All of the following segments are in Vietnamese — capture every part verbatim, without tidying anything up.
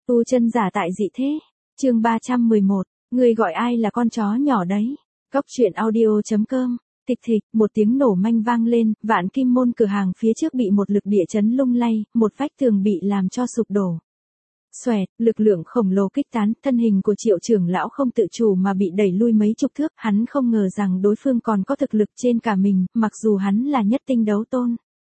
Tu chân giả tại dị thế. Chương ba trăm mười một, người gọi ai là con chó nhỏ đấy. Góc truyện audio chấm com. Tịch thịch, một tiếng nổ manh vang lên, Vạn Kim Môn cửa hàng phía trước bị một lực địa chấn lung lay, một vách tường bị làm cho sụp đổ. Xoẹt, lực lượng khổng lồ kích tán, thân hình của Triệu trưởng lão không tự chủ mà bị đẩy lui mấy chục thước, hắn không ngờ rằng đối phương còn có thực lực trên cả mình, mặc dù hắn là nhất tinh đấu tôn.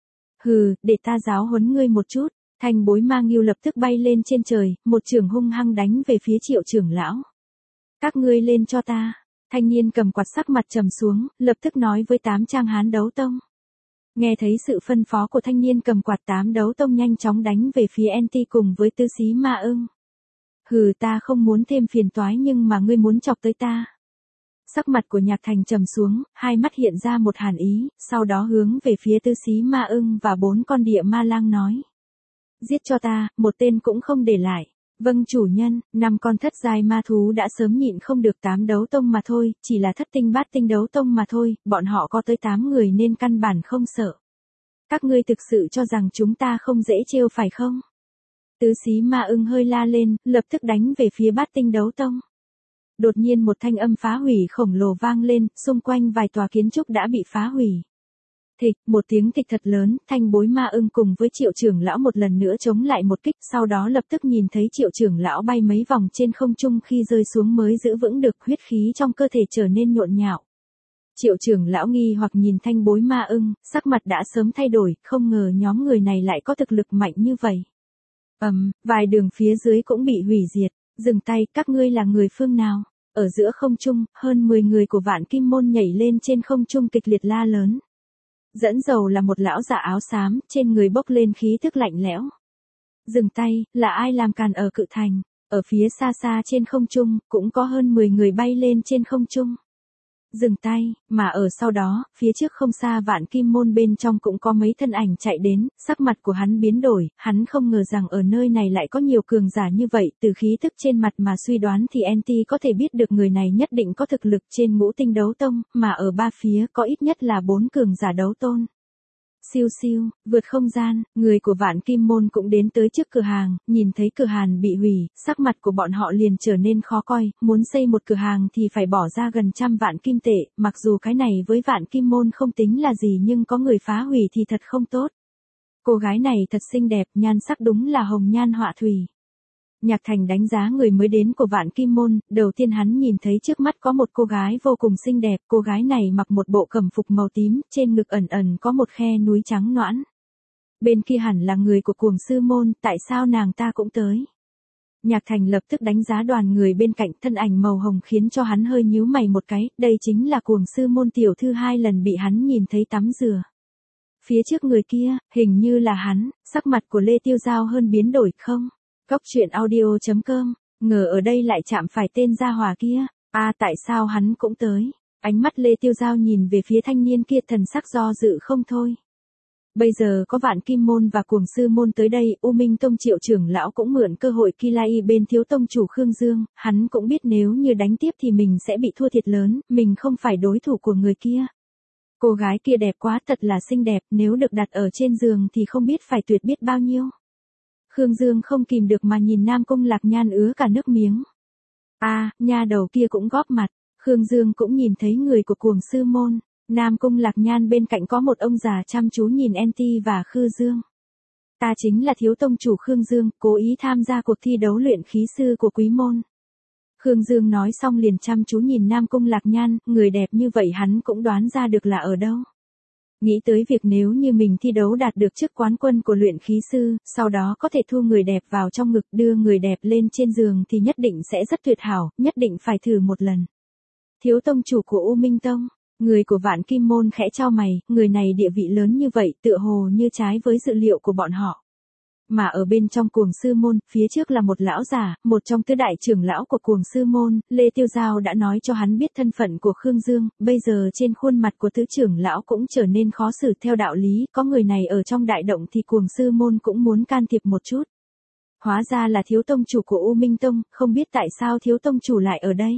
Hừ, để ta giáo huấn ngươi một chút. Thanh bối ma nghiêu lập tức bay lên trên trời, một chưởng hung hăng đánh về phía Triệu trưởng lão. Các ngươi lên cho ta. Thanh niên cầm quạt sắc mặt trầm xuống, lập tức nói với tám trang hán đấu tông. Nghe thấy sự phân phó của thanh niên cầm quạt, tám đấu tông nhanh chóng đánh về phía en tê cùng với tứ xí ma ưng. Hừ, ta không muốn thêm phiền toái nhưng mà ngươi muốn chọc tới ta. Sắc mặt của Nhạc Thành trầm xuống, hai mắt hiện ra một hàn ý, sau đó hướng về phía tứ xí ma ưng và bốn con địa ma lang nói. Giết cho ta, một tên cũng không để lại. Vâng chủ nhân, năm con thất giai ma thú đã sớm nhịn không được tám đấu tông mà thôi, chỉ là thất tinh bát tinh đấu tông mà thôi, bọn họ có tới tám người nên căn bản không sợ. Các ngươi thực sự cho rằng chúng ta không dễ trêu phải không? Tứ xí ma ưng hơi la lên, lập tức đánh về phía bát tinh đấu tông. Đột nhiên một thanh âm phá hủy khổng lồ vang lên, xung quanh vài tòa kiến trúc đã bị phá hủy. Thịch, một tiếng thịch thật lớn, thanh bối ma ưng cùng với Triệu trưởng lão một lần nữa chống lại một kích, sau đó lập tức nhìn thấy Triệu trưởng lão bay mấy vòng trên không trung, khi rơi xuống mới giữ vững được, huyết khí trong cơ thể trở nên nhộn nhạo. Triệu trưởng lão nghi hoặc nhìn thanh bối ma ưng, sắc mặt đã sớm thay đổi, không ngờ nhóm người này lại có thực lực mạnh như vậy. Ầm, um, vài đường phía dưới cũng bị hủy diệt. Dừng tay, các ngươi là người phương nào? Ở giữa không trung, hơn mười người của Vạn Kim Môn nhảy lên trên không trung kịch liệt la lớn. Dẫn đầu là một lão giả áo xám, trên người bốc lên khí thức lạnh lẽo. Dừng tay, là ai làm càn ở Cự Thành? Ở phía xa xa trên không trung, cũng có hơn mười người bay lên trên không trung. Dừng tay, mà ở sau đó, phía trước không xa Vạn Kim Môn bên trong cũng có mấy thân ảnh chạy đến, sắc mặt của hắn biến đổi, hắn không ngờ rằng ở nơi này lại có nhiều cường giả như vậy, từ khí thức trên mặt mà suy đoán thì en tê có thể biết được người này nhất định có thực lực trên ngũ tinh đấu tông, mà ở ba phía có ít nhất là bốn cường giả đấu tôn. Siêu siêu, vượt không gian, người của Vạn Kim Môn cũng đến tới trước cửa hàng, nhìn thấy cửa hàng bị hủy, sắc mặt của bọn họ liền trở nên khó coi, muốn xây một cửa hàng thì phải bỏ ra gần trăm vạn kim tệ, mặc dù cái này với Vạn Kim Môn không tính là gì nhưng có người phá hủy thì thật không tốt. Cô gái này thật xinh đẹp, nhan sắc đúng là hồng nhan họa thủy. Nhạc Thành đánh giá người mới đến của Vạn Kim Môn, đầu tiên hắn nhìn thấy trước mắt có một cô gái vô cùng xinh đẹp, cô gái này mặc một bộ cẩm phục màu tím, trên ngực ẩn ẩn có một khe núi trắng nõn. Bên kia hẳn là người của Cuồng Sư Môn, tại sao nàng ta cũng tới? Nhạc Thành lập tức đánh giá đoàn người bên cạnh, thân ảnh màu hồng khiến cho hắn hơi nhíu mày một cái, đây chính là Cuồng Sư Môn tiểu thư hai lần bị hắn nhìn thấy tắm rửa. Phía trước người kia, hình như là hắn, sắc mặt của Lê Tiêu Giao hơn biến đổi không? Góc truyện audio chấm com, ngờ ở đây lại chạm phải tên gia hỏa kia, à tại sao hắn cũng tới, ánh mắt Lê Tiêu Giao nhìn về phía thanh niên kia thần sắc do dự không thôi. Bây giờ có Vạn Kim Môn và Cuồng Sư Môn tới đây, U Minh Tông Triệu trưởng lão cũng mượn cơ hội Kilai bên thiếu tông chủ Khương Dương, hắn cũng biết nếu như đánh tiếp thì mình sẽ bị thua thiệt lớn, mình không phải đối thủ của người kia. Cô gái kia đẹp quá, thật là xinh đẹp, nếu được đặt ở trên giường thì không biết phải tuyệt biết bao nhiêu. Khương Dương không kìm được mà nhìn Nam Cung Lạc Nhan ứa cả nước miếng. A, à, nha đầu kia cũng góp mặt, Khương Dương cũng nhìn thấy người của Cuồng Sư Môn, Nam Cung Lạc Nhan bên cạnh có một ông già chăm chú nhìn en tê và Khư Dương. Ta chính là thiếu tông chủ Khương Dương, cố ý tham gia cuộc thi đấu luyện khí sư của Quý Môn. Khương Dương nói xong liền chăm chú nhìn Nam Cung Lạc Nhan, người đẹp như vậy hắn cũng đoán ra được là ở đâu. Nghĩ tới việc nếu như mình thi đấu đạt được chức quán quân của luyện khí sư, sau đó có thể thu người đẹp vào trong ngực đưa người đẹp lên trên giường thì nhất định sẽ rất tuyệt hảo, nhất định phải thử một lần. Thiếu tông chủ của U Minh Tông, người của Vạn Kim Môn khẽ chau mày, người này địa vị lớn như vậy tựa hồ như trái với dự liệu của bọn họ. Mà ở bên trong Cuồng Sư Môn, phía trước là một lão già, một trong tứ đại trưởng lão của Cuồng Sư Môn, Lê Tiêu Giao đã nói cho hắn biết thân phận của Khương Dương, bây giờ trên khuôn mặt của tứ trưởng lão cũng trở nên khó xử theo đạo lý, có người này ở trong đại động thì Cuồng Sư Môn cũng muốn can thiệp một chút. Hóa ra là thiếu tông chủ của U Minh Tông, không biết tại sao thiếu tông chủ lại ở đây.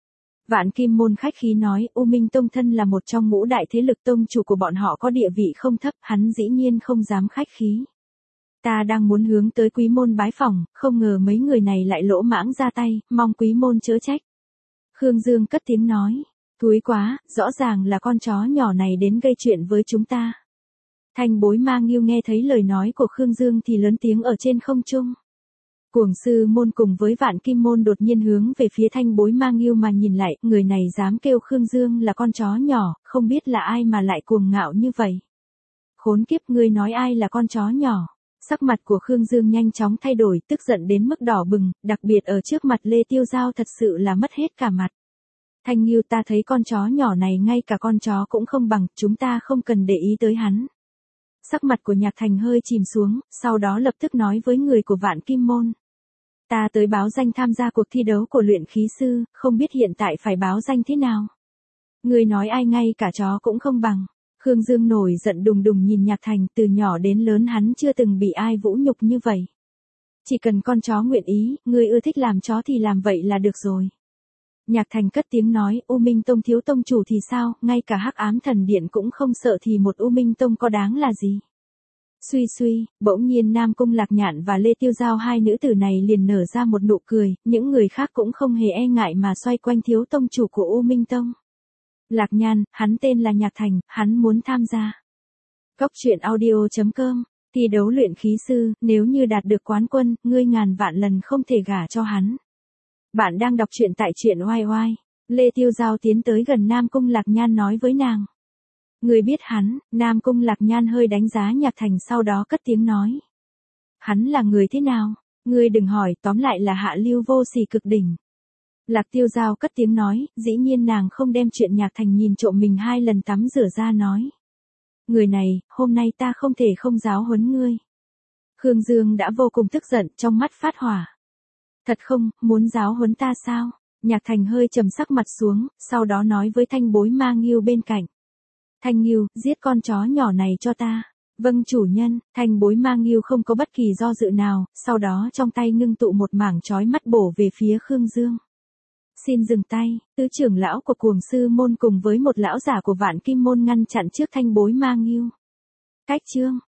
Vạn Kim Môn khách khí nói, U Minh Tông thân là một trong ngũ đại thế lực tông chủ của bọn họ có địa vị không thấp, hắn dĩ nhiên không dám khách khí. Ta đang muốn hướng tới quý môn bái phỏng, không ngờ mấy người này lại lỗ mãng ra tay, mong quý môn chớ trách. Khương Dương cất tiếng nói. Thúi quá, rõ ràng là con chó nhỏ này đến gây chuyện với chúng ta. Thanh Bối Ma Nghiêu nghe thấy lời nói của Khương Dương thì lớn tiếng ở trên không trung. Cuồng Sư Môn cùng với Vạn Kim Môn đột nhiên hướng về phía Thanh Bối Ma Nghiêu mà nhìn lại, người này dám kêu Khương Dương là con chó nhỏ, không biết là ai mà lại cuồng ngạo như vậy. Khốn kiếp, ngươi nói ai là con chó nhỏ? Sắc mặt của Khương Dương nhanh chóng thay đổi, tức giận đến mức đỏ bừng, đặc biệt ở trước mặt Lê Tiêu Giao thật sự là mất hết cả mặt. Thanh Nghiêu, ta thấy con chó nhỏ này ngay cả con chó cũng không bằng, chúng ta không cần để ý tới hắn. Sắc mặt của Nhạc Thành hơi chìm xuống, sau đó lập tức nói với người của Vạn Kim Môn. Ta tới báo danh tham gia cuộc thi đấu của luyện khí sư, không biết hiện tại phải báo danh thế nào. Người nói ai ngay cả chó cũng không bằng. Khương Dương nổi giận đùng đùng nhìn Nhạc Thành, từ nhỏ đến lớn hắn chưa từng bị ai vũ nhục như vậy. Chỉ cần con chó nguyện ý, người ưa thích làm chó thì làm vậy là được rồi. Nhạc Thành cất tiếng nói, U Minh Tông thiếu tông chủ thì sao, ngay cả Hắc Ám Thần Điện cũng không sợ thì một U Minh Tông có đáng là gì. Suy suy, bỗng nhiên Nam Cung Lạc Nhạn và Lê Tiêu Giao hai nữ tử này liền nở ra một nụ cười, những người khác cũng không hề e ngại mà xoay quanh thiếu tông chủ của U Minh Tông. Lạc Nhan, hắn tên là Nhạc Thành, hắn muốn tham gia. Cốc truyện audio chấm com, thi đấu luyện khí sư, nếu như đạt được quán quân, ngươi ngàn vạn lần không thể gả cho hắn. Bạn đang đọc truyện tại truyện oai oai. Lê Tiêu Giao tiến tới gần Nam Cung Lạc Nhan nói với nàng. Người biết hắn, Nam Cung Lạc Nhan hơi đánh giá Nhạc Thành sau đó cất tiếng nói. Hắn là người thế nào? Ngươi đừng hỏi, tóm lại là hạ lưu vô sỉ cực đỉnh. Lạc Tiêu Giao cất tiếng nói, dĩ nhiên nàng không đem chuyện Nhạc Thành nhìn trộm mình hai lần tắm rửa ra nói. Người này, hôm nay ta không thể không giáo huấn ngươi. Khương Dương đã vô cùng tức giận, trong mắt phát hỏa. Thật không, muốn giáo huấn ta sao? Nhạc Thành hơi trầm sắc mặt xuống, sau đó nói với Thanh Bối Ma Nghiêu bên cạnh. Thanh Nghiêu, giết con chó nhỏ này cho ta. Vâng chủ nhân. Thanh Bối Ma Nghiêu không có bất kỳ do dự nào, sau đó trong tay ngưng tụ một mảng chói mắt bổ về phía Khương Dương. Xin dừng tay, tứ trưởng lão của Cuồng Sư Môn cùng với một lão giả của Vạn Kim Môn ngăn chặn trước Thanh Bối Ma Nghiêu. Cách chương,